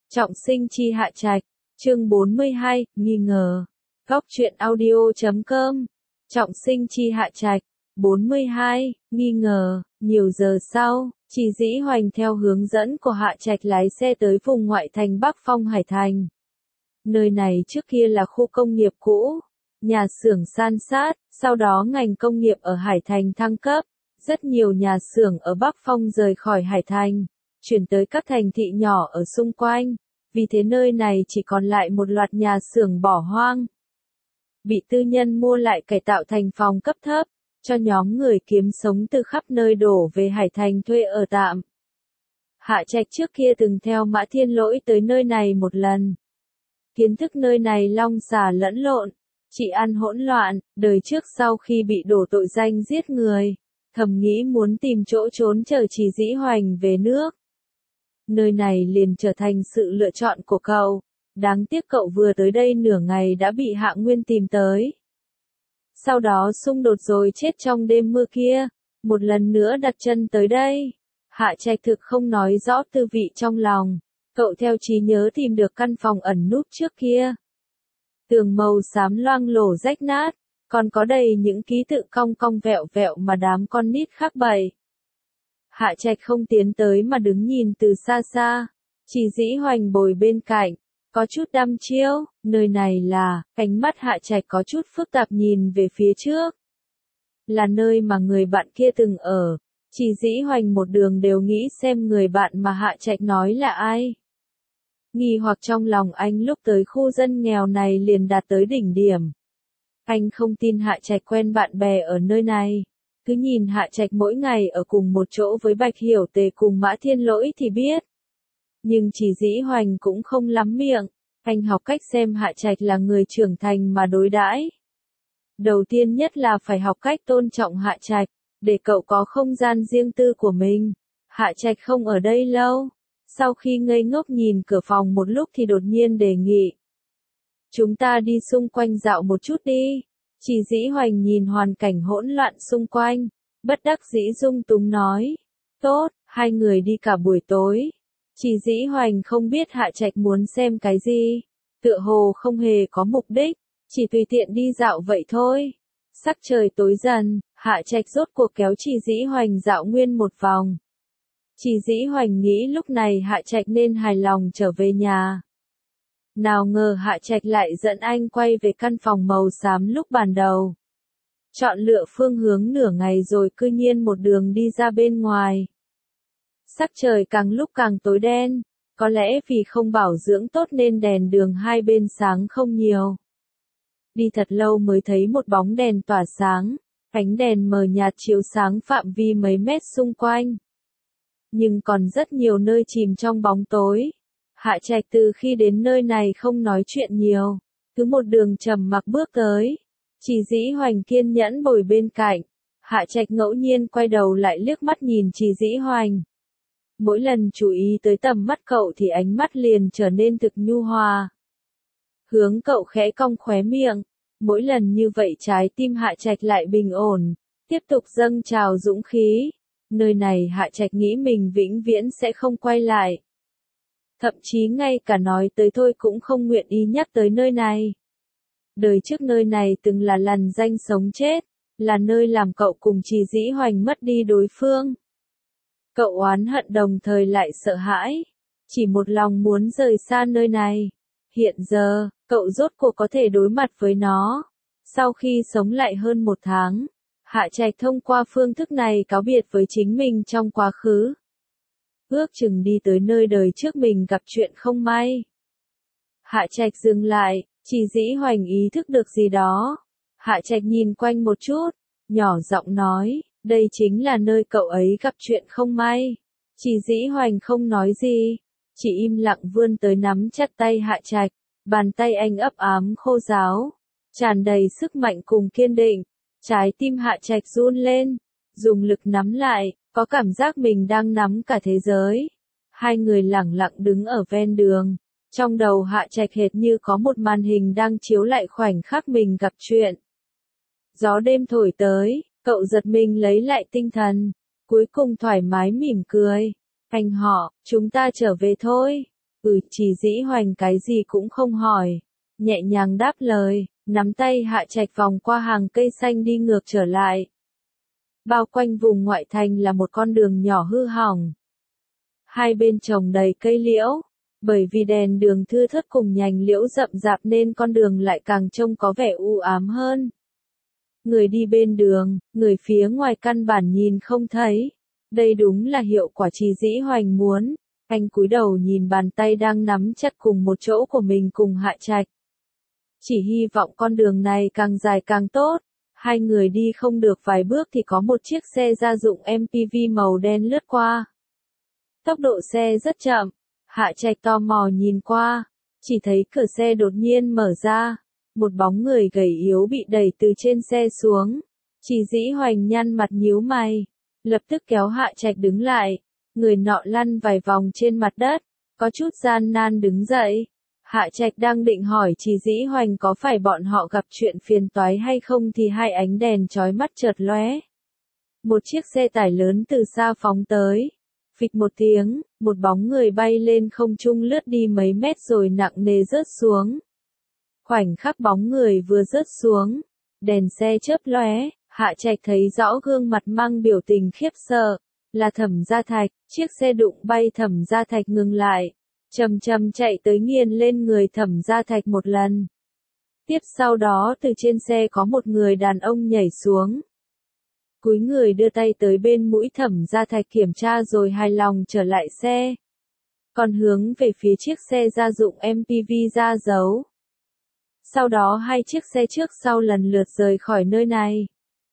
Trọng sinh chi Hạ Trạch, chương 42, nghi ngờ. Góc truyện audio.com. Trọng sinh chi Hạ Trạch, 42, nghi ngờ. Nhiều giờ sau, Chỉ Dĩ Hoành theo hướng dẫn của Hạ Trạch lái xe tới vùng ngoại thành Bắc Phong Hải Thành. Nơi này trước kia là khu công nghiệp cũ, nhà xưởng san sát, sau đó ngành công nghiệp ở Hải Thành thăng cấp, rất nhiều nhà xưởng ở Bắc Phong rời khỏi Hải Thành, chuyển tới các thành thị nhỏ ở xung quanh, vì thế nơi này chỉ còn lại một loạt nhà xưởng bỏ hoang. Bị tư nhân mua lại cải tạo thành phòng cấp thấp, cho nhóm người kiếm sống từ khắp nơi đổ về Hải Thành thuê ở tạm. Hạ Trạch trước kia từng theo Mã Thiên Lỗi tới nơi này một lần. Kiến thức nơi này long xà lẫn lộn, chỉ ăn hỗn loạn, đời trước sau khi bị đổ tội danh giết người, thầm nghĩ muốn tìm chỗ trốn chờ Chỉ Dĩ Hoành về nước. Nơi này liền trở thành sự lựa chọn của cậu, đáng tiếc cậu vừa tới đây nửa ngày đã bị Hạ Nguyên tìm tới. Sau đó xung đột rồi chết trong đêm mưa kia, một lần nữa đặt chân tới đây. Hạ Trạch thực không nói rõ tư vị trong lòng, cậu theo trí nhớ tìm được căn phòng ẩn núp trước kia. Tường màu xám loang lổ rách nát, còn có đầy những ký tự cong cong vẹo vẹo mà đám con nít khác bày. Hạ Trạch không tiến tới mà đứng nhìn từ xa xa, Chỉ Dĩ Hoành bồi bên cạnh, có chút đăm chiêu, nơi này là, ánh mắt Hạ Trạch có chút phức tạp nhìn về phía trước. Là nơi mà người bạn kia từng ở, Chỉ Dĩ Hoành một đường đều nghĩ xem người bạn mà Hạ Trạch nói là ai. Nghi hoặc trong lòng anh lúc tới khu dân nghèo này liền đạt tới đỉnh điểm. Anh không tin Hạ Trạch quen bạn bè ở nơi này. Cứ nhìn Hạ Trạch mỗi ngày ở cùng một chỗ với Bạch Hiểu Tề cùng Mã Thiên Lỗi thì biết. Nhưng Chỉ Dĩ Hoành cũng không lắm miệng, anh học cách xem Hạ Trạch là người trưởng thành mà đối đãi. Đầu tiên nhất là phải học cách tôn trọng Hạ Trạch, để cậu có không gian riêng tư của mình. Hạ Trạch không ở đây lâu, sau khi ngây ngốc nhìn cửa phòng một lúc thì đột nhiên đề nghị. Chúng ta đi xung quanh dạo một chút đi. Chỉ Dĩ Hoành nhìn hoàn cảnh hỗn loạn xung quanh, bất đắc dĩ dung túng nói. Tốt, hai người đi cả buổi tối. Chỉ Dĩ Hoành không biết Hạ Trạch muốn xem cái gì, tựa hồ không hề có mục đích, chỉ tùy tiện đi dạo vậy thôi. Sắc trời tối dần, Hạ Trạch rốt cuộc kéo Chỉ Dĩ Hoành dạo nguyên một vòng. Chỉ Dĩ Hoành nghĩ lúc này Hạ Trạch nên hài lòng trở về nhà. Nào ngờ Hạ Trạch lại dẫn anh quay về căn phòng màu xám lúc ban đầu. Chọn lựa phương hướng nửa ngày rồi cư nhiên một đường đi ra bên ngoài. Sắc trời càng lúc càng tối đen, có lẽ vì không bảo dưỡng tốt nên đèn đường hai bên sáng không nhiều. Đi thật lâu mới thấy một bóng đèn tỏa sáng, ánh đèn mờ nhạt chiếu sáng phạm vi mấy mét xung quanh. Nhưng còn rất nhiều nơi chìm trong bóng tối. Hạ Trạch từ khi đến nơi này không nói chuyện nhiều, cứ một đường trầm mặc bước tới. Chỉ Dĩ Hoành kiên nhẫn bồi bên cạnh. Hạ Trạch ngẫu nhiên quay đầu lại liếc mắt nhìn Chỉ Dĩ Hoành. Mỗi lần chú ý tới tầm mắt cậu thì ánh mắt liền trở nên thực nhu hòa. Hướng cậu khẽ cong khóe miệng. Mỗi lần như vậy trái tim Hạ Trạch lại bình ổn, tiếp tục dâng trào dũng khí. Nơi này Hạ Trạch nghĩ mình vĩnh viễn sẽ không quay lại. Thậm chí ngay cả nói tới thôi cũng không nguyện ý nhắc tới nơi này. Đời trước nơi này từng là lằn ranh sống chết, là nơi làm cậu cùng Chỉ Dĩ Hoành mất đi đối phương. Cậu oán hận đồng thời lại sợ hãi, chỉ một lòng muốn rời xa nơi này. Hiện giờ, cậu rốt cuộc có thể đối mặt với nó. Sau khi sống lại hơn một tháng, Hạ Trạch thông qua phương thức này cáo biệt với chính mình trong quá khứ. Ước chừng đi tới nơi đời trước mình gặp chuyện không may. Hạ Trạch dừng lại, Chỉ Dĩ Hoành ý thức được gì đó. Hạ Trạch nhìn quanh một chút, nhỏ giọng nói, đây chính là nơi cậu ấy gặp chuyện không may. Chỉ Dĩ Hoành không nói gì, chỉ im lặng vươn tới nắm chặt tay Hạ Trạch, bàn tay anh ấp ám khô ráo, tràn đầy sức mạnh cùng kiên định. Trái tim Hạ Trạch run lên, dùng lực nắm lại, có cảm giác mình đang nắm cả thế giới. Hai người lẳng lặng đứng ở ven đường, trong đầu Hạ Trạch hệt như có một màn hình đang chiếu lại khoảnh khắc mình gặp chuyện. Gió đêm thổi tới, cậu giật mình lấy lại tinh thần, cuối cùng thoải mái mỉm cười. Anh họ, chúng ta trở về thôi. Chỉ Dĩ Hoành cái gì cũng không hỏi. Nhẹ nhàng đáp lời, nắm tay Hạ Trạch vòng qua hàng cây xanh đi ngược trở lại. Bao quanh vùng ngoại thành là một con đường nhỏ hư hỏng. Hai bên trồng đầy cây liễu, bởi vì đèn đường thưa thớt cùng nhành liễu rậm rạp nên con đường lại càng trông có vẻ u ám hơn. Người đi bên đường, người phía ngoài căn bản nhìn không thấy. Đây đúng là hiệu quả Chỉ Dĩ Hoành muốn. Anh cúi đầu nhìn bàn tay đang nắm chặt cùng một chỗ của mình cùng Hạ Trạch. Chỉ hy vọng con đường này càng dài càng tốt. Hai người đi không được vài bước thì có một chiếc xe gia dụng MPV màu đen lướt qua. Tốc độ xe rất chậm. Hạ Trạch tò mò nhìn qua, chỉ thấy cửa xe đột nhiên mở ra. Một bóng người gầy yếu bị đẩy từ trên xe xuống. Chỉ Dĩ Hoành nhăn mặt nhíu mày, lập tức kéo Hạ Trạch đứng lại. Người nọ lăn vài vòng trên mặt đất, có chút gian nan đứng dậy. Hạ Trạch đang định hỏi Chỉ Dĩ Hoành có phải bọn họ gặp chuyện phiền toái hay không thì hai ánh đèn chói mắt chợt lóe. Một chiếc xe tải lớn từ xa phóng tới. Phịch một tiếng, một bóng người bay lên không trung lướt đi mấy mét rồi nặng nề rớt xuống. Khoảnh khắc bóng người vừa rớt xuống, đèn xe chớp lóe, Hạ Trạch thấy rõ gương mặt mang biểu tình khiếp sợ, là Thẩm Gia Thạch. Chiếc xe đụng bay Thẩm Gia Thạch ngừng lại, chậm chậm chạy tới nghiền lên người Thẩm Gia Thạch một lần. Tiếp sau đó từ trên xe có một người đàn ông nhảy xuống. Cúi người đưa tay tới bên mũi Thẩm Gia Thạch kiểm tra rồi hài lòng trở lại xe. Còn hướng về phía chiếc xe gia dụng MPV ra dấu. Sau đó hai chiếc xe trước sau lần lượt rời khỏi nơi này.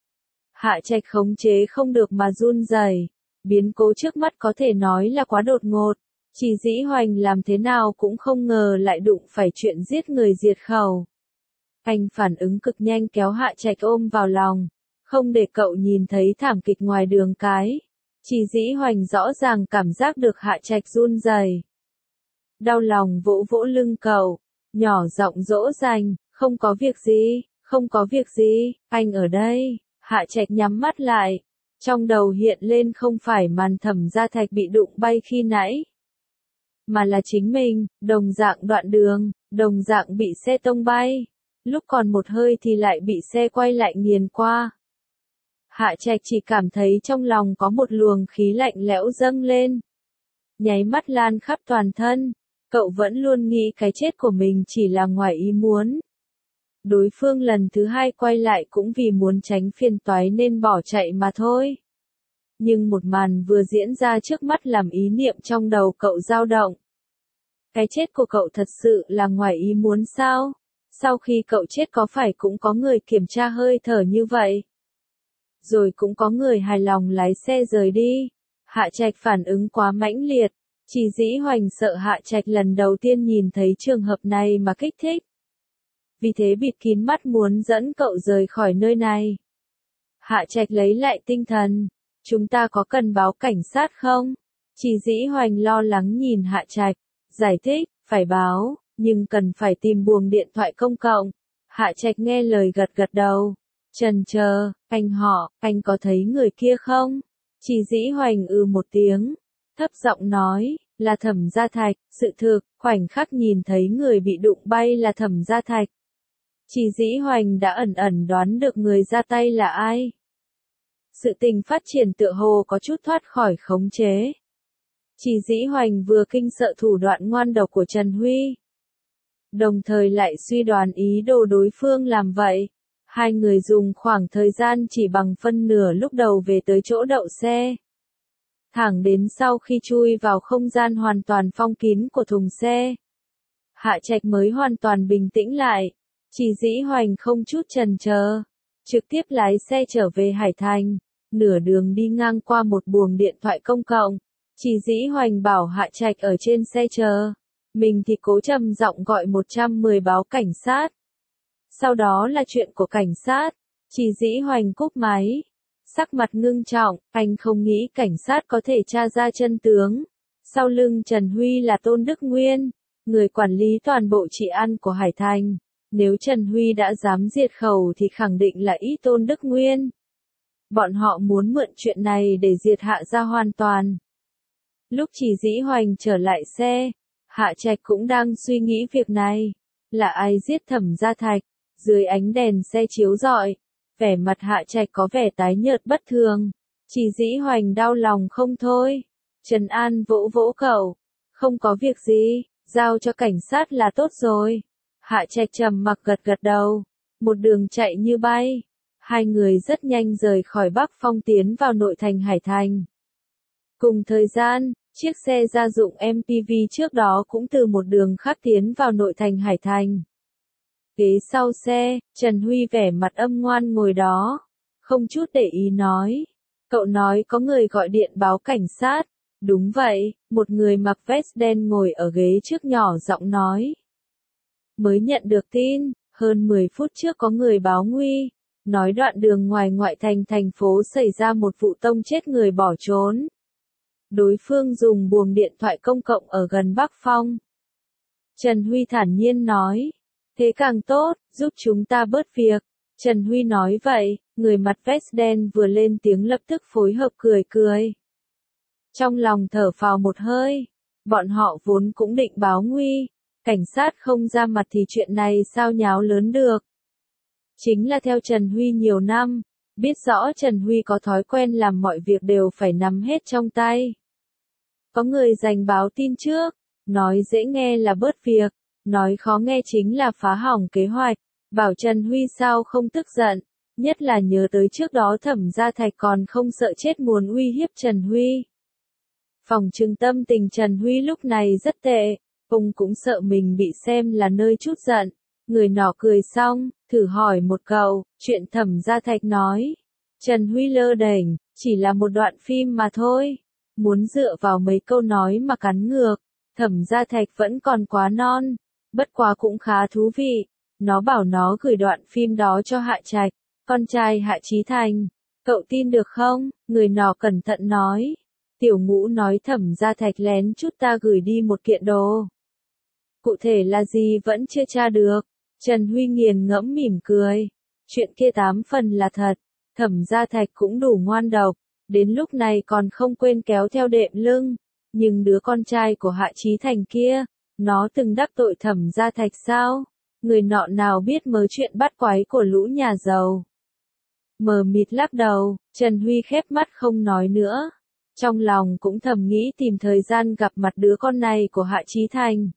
Hạ Trạch khống chế không được mà run rẩy. Biến cố trước mắt có thể nói là quá đột ngột. Chỉ Dĩ Hoành làm thế nào cũng không ngờ lại đụng phải chuyện giết người diệt khẩu. Anh phản ứng cực nhanh kéo Hạ Trạch ôm vào lòng. Không để cậu nhìn thấy thảm kịch ngoài đường cái. Chỉ Dĩ Hoành rõ ràng cảm giác được Hạ Trạch run rẩy. Đau lòng vỗ vỗ lưng cậu, nhỏ giọng dỗ dành, không có việc gì, không có việc gì, anh ở đây. Hạ Trạch nhắm mắt lại. Trong đầu hiện lên không phải màn Thẩm Gia Thạch bị đụng bay khi nãy, mà là chính mình, đồng dạng đoạn đường, đồng dạng bị xe tông bay. Lúc còn một hơi thì lại bị xe quay lại nghiền qua. Hạ Trạch chỉ cảm thấy trong lòng có một luồng khí lạnh lẽo dâng lên. Nháy mắt lan khắp toàn thân. Cậu vẫn luôn nghĩ cái chết của mình chỉ là ngoài ý muốn. Đối phương lần thứ hai quay lại cũng vì muốn tránh phiền toái nên bỏ chạy mà thôi. Nhưng một màn vừa diễn ra trước mắt làm ý niệm trong đầu cậu dao động. Cái chết của cậu thật sự là ngoài ý muốn sao? Sau khi cậu chết có phải cũng có người kiểm tra hơi thở như vậy? Rồi cũng có người hài lòng lái xe rời đi. Hạ Trạch phản ứng quá mãnh liệt. Chỉ Dĩ Hoành sợ Hạ Trạch lần đầu tiên nhìn thấy trường hợp này mà kích thích. Vì thế bịt kín mắt muốn dẫn cậu rời khỏi nơi này. Hạ Trạch lấy lại tinh thần. Chúng ta có cần báo cảnh sát không? Chỉ Dĩ Hoành lo lắng nhìn Hạ Trạch. Giải thích, phải báo, nhưng cần phải tìm buồng điện thoại công cộng. Hạ Trạch nghe lời gật gật đầu. Chần chờ, anh có thấy người kia không? Chỉ Dĩ Hoành một tiếng. Thấp giọng nói, là Thẩm Gia Thạch. Sự thực, khoảnh khắc nhìn thấy người bị đụng bay là Thẩm Gia Thạch. Chỉ Dĩ Hoành đã ẩn ẩn đoán được người ra tay là ai. Sự tình phát triển tựa hồ có chút thoát khỏi khống chế. Chỉ Dĩ Hoành vừa kinh sợ thủ đoạn ngoan độc của Trần Huy, đồng thời lại suy đoán ý đồ đối phương làm vậy. Hai người dùng khoảng thời gian chỉ bằng phân nửa lúc đầu về tới chỗ đậu xe. Thẳng đến sau khi chui vào không gian hoàn toàn phong kín của thùng xe, Hạ Trạch mới hoàn toàn bình tĩnh lại. Chỉ Dĩ Hoành không chút chần chờ, trực tiếp lái xe trở về Hải Thành. Nửa đường đi ngang qua một buồng điện thoại công cộng, Chỉ Dĩ Hoành bảo Hạ Trạch ở trên xe chờ. Mình thì cố trầm giọng gọi 110 báo cảnh sát. Sau đó là chuyện của cảnh sát. Chỉ Dĩ Hoành cúp máy. Sắc mặt ngưng trọng, anh không nghĩ cảnh sát có thể tra ra chân tướng. Sau lưng Trần Huy là Tôn Đức Nguyên, người quản lý toàn bộ trị an của Hải Thành. Nếu Trần Huy đã dám diệt khẩu thì khẳng định là ý Tôn Đức Nguyên. Bọn họ muốn mượn chuyện này để diệt Hạ gia hoàn toàn. Lúc Chỉ Dĩ Hoành trở lại xe, Hạ Trạch cũng đang suy nghĩ việc này. Là ai giết Thẩm Gia Thạch? Dưới ánh đèn xe chiếu rọi, vẻ mặt Hạ Trạch có vẻ tái nhợt bất thường. Chỉ Dĩ Hoành đau lòng không thôi. Trần An vỗ vỗ cậu. Không có việc gì, giao cho cảnh sát là tốt rồi. Hạ Trạch trầm mặc gật gật đầu. Một đường chạy như bay. Hai người rất nhanh rời khỏi Bắc Phong tiến vào nội thành Hải Thành. Cùng thời gian, chiếc xe gia dụng MPV trước đó cũng từ một đường khác tiến vào nội thành Hải Thành. Ghế sau xe, Trần Huy vẻ mặt âm ngoan ngồi đó. Không chút để ý nói. Cậu nói có người gọi điện báo cảnh sát. Đúng vậy, một người mặc vest đen ngồi ở ghế trước nhỏ giọng nói. Mới nhận được tin, hơn 10 phút trước có người báo nguy. Nói đoạn đường ngoài ngoại thành thành phố xảy ra một vụ tông chết người bỏ trốn. Đối phương dùng buồng điện thoại công cộng ở gần Bắc Phong. Trần Huy thản nhiên nói. Thế càng tốt, giúp chúng ta bớt việc. Trần Huy nói vậy, người mặt vest đen vừa lên tiếng lập tức phối hợp cười cười. Trong lòng thở phào một hơi, bọn họ vốn cũng định báo nguy. Cảnh sát không ra mặt thì chuyện này sao nháo lớn được. Chính là theo Trần Huy nhiều năm, biết rõ Trần Huy có thói quen làm mọi việc đều phải nắm hết trong tay. Có người giành báo tin trước, nói dễ nghe là bớt việc, nói khó nghe chính là phá hỏng kế hoạch, bảo Trần Huy sao không tức giận, nhất là nhớ tới trước đó Thẩm Gia Thạch còn không sợ chết muốn uy hiếp Trần Huy. Phòng trừng tâm tình Trần Huy lúc này rất tệ, ông cũng sợ mình bị xem là nơi chút giận. Người nọ cười xong, thử hỏi một câu, chuyện Thẩm Gia Thạch nói. Trần Huy lơ đễnh, chỉ là một đoạn phim mà thôi. Muốn dựa vào mấy câu nói mà cắn ngược, Thẩm Gia Thạch vẫn còn quá non, bất quá cũng khá thú vị. Nó bảo nó gửi đoạn phim đó cho Hạ Trạch, con trai Hạ Chí Thành. Cậu tin được không? Người nọ cẩn thận nói. Tiểu Ngũ nói Thẩm Gia Thạch lén chút ta gửi đi một kiện đồ. Cụ thể là gì vẫn chưa tra được. Trần Huy nghiền ngẫm mỉm cười. Chuyện kia 8 phần là thật. Thẩm Gia Thạch cũng đủ ngoan độc. Đến lúc này còn không quên kéo theo đệm lưng. Nhưng đứa con trai của Hạ Chí Thành kia, nó từng đắc tội Thẩm Gia Thạch sao? Người nọ nào biết mớ chuyện bắt quái của lũ nhà giàu. Mờ mịt lắc đầu, Trần Huy khép mắt không nói nữa. Trong lòng cũng thầm nghĩ tìm thời gian gặp mặt đứa con này của Hạ Chí Thành.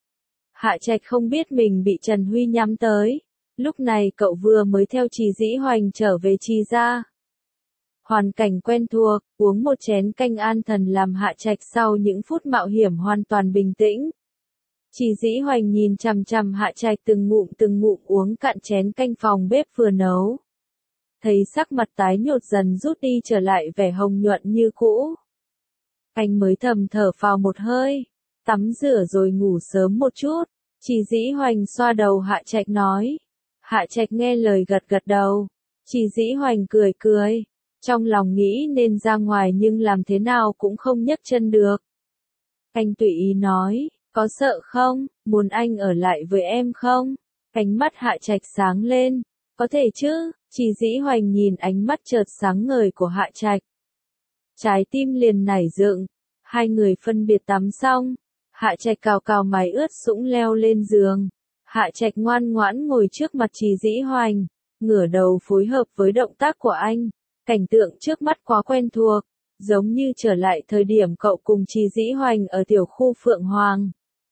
Hạ Trạch không biết mình bị Trần Huy nhắm tới. Lúc này cậu vừa mới theo Trì Dĩ Hoành trở về Trì gia. Hoàn cảnh quen thuộc, uống một chén canh an thần làm Hạ Trạch sau những phút mạo hiểm hoàn toàn bình tĩnh. Trì Dĩ Hoành nhìn chằm chằm Hạ Trạch từng ngụm uống cạn chén canh phòng bếp vừa nấu. Thấy sắc mặt tái nhợt dần rút đi trở lại vẻ hồng nhuận như cũ. Anh mới thầm thở phào một hơi, tắm rửa rồi ngủ sớm một chút. Trì Dĩ Hoành xoa đầu Hạ Trạch nói. Hạ Trạch nghe lời gật gật đầu. Trì Dĩ Hoành cười cười. Trong lòng nghĩ nên ra ngoài nhưng làm thế nào cũng không nhấc chân được. Anh tùy ý nói, có sợ không, muốn anh ở lại với em không? Ánh mắt Hạ Trạch sáng lên, có thể chứ, Trì Dĩ Hoành nhìn ánh mắt chợt sáng ngời của Hạ Trạch. Trái tim liền nảy dựng, hai người phân biệt tắm xong, Hạ Trạch cào cào mái ướt sũng leo lên giường. Hạ Trạch ngoan ngoãn ngồi trước mặt Trì Dĩ Hoành, ngửa đầu phối hợp với động tác của anh. Cảnh tượng trước mắt quá quen thuộc, giống như trở lại thời điểm cậu cùng Trì Dĩ Hoành ở tiểu khu Phượng Hoàng.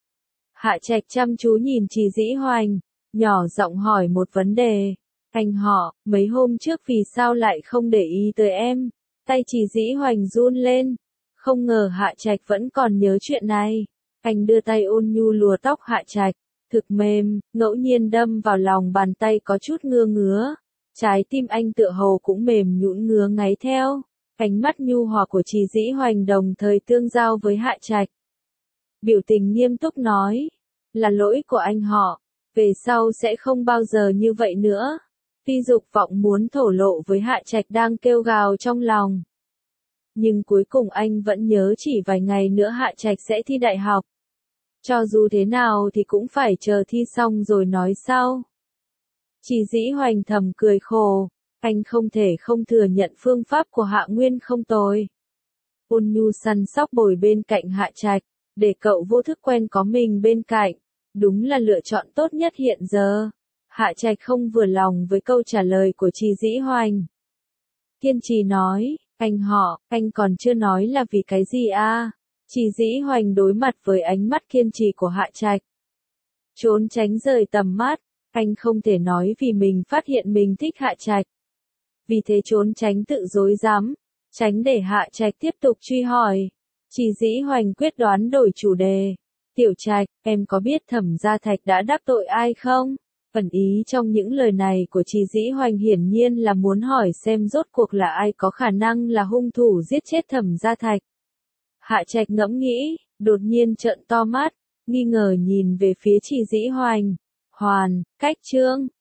Hạ Trạch chăm chú nhìn Trì Dĩ Hoành, nhỏ giọng hỏi một vấn đề. Anh họ, mấy hôm trước vì sao lại không để ý tới em? Tay Trì Dĩ Hoành run lên. Không ngờ Hạ Trạch vẫn còn nhớ chuyện này. Anh đưa tay ôn nhu lùa tóc Hạ Trạch, thực mềm, ngẫu nhiên đâm vào lòng bàn tay có chút ngứa ngứa. Trái tim anh tựa hồ cũng mềm nhũn ngứa ngáy theo. Ánh mắt nhu hòa của Trì Dĩ Hoành đồng thời tương giao với Hạ Trạch. Biểu tình nghiêm túc nói, là lỗi của anh họ, về sau sẽ không bao giờ như vậy nữa. Tuy dục vọng muốn thổ lộ với Hạ Trạch đang kêu gào trong lòng. Nhưng cuối cùng anh vẫn nhớ chỉ vài ngày nữa Hạ Trạch sẽ thi đại học. Cho dù thế nào thì cũng phải chờ thi xong rồi nói sau. Trì Dĩ Hoành thầm cười khổ, anh không thể không thừa nhận phương pháp của Hạ Nguyên không tồi. Ôn nhu săn sóc bồi bên cạnh Hạ Trạch, để cậu vô thức quen có mình bên cạnh. Đúng là lựa chọn tốt nhất hiện giờ. Hạ Trạch không vừa lòng với câu trả lời của Trì Dĩ Hoành. Kiên trì nói, anh còn chưa nói là vì cái gì à? Trì Dĩ Hoành đối mặt với ánh mắt kiên trì của Hạ Trạch. Trốn tránh rời tầm mắt, anh không thể nói vì mình phát hiện mình thích Hạ Trạch. Vì thế trốn tránh tự dối dám, tránh để Hạ Trạch tiếp tục truy hỏi. Trì Dĩ Hoành quyết đoán đổi chủ đề. Tiểu Trạch, em có biết Thẩm Gia Thạch đã đắc tội ai không? Ẩn ý trong những lời này của Trì Dĩ Hoành hiển nhiên là muốn hỏi xem rốt cuộc là ai có khả năng là hung thủ giết chết Thẩm Gia Thạch. Hạ Trạch ngẫm nghĩ, đột nhiên trợn to mắt, nghi ngờ nhìn về phía Trì Dĩ Hoành. Cách Trương,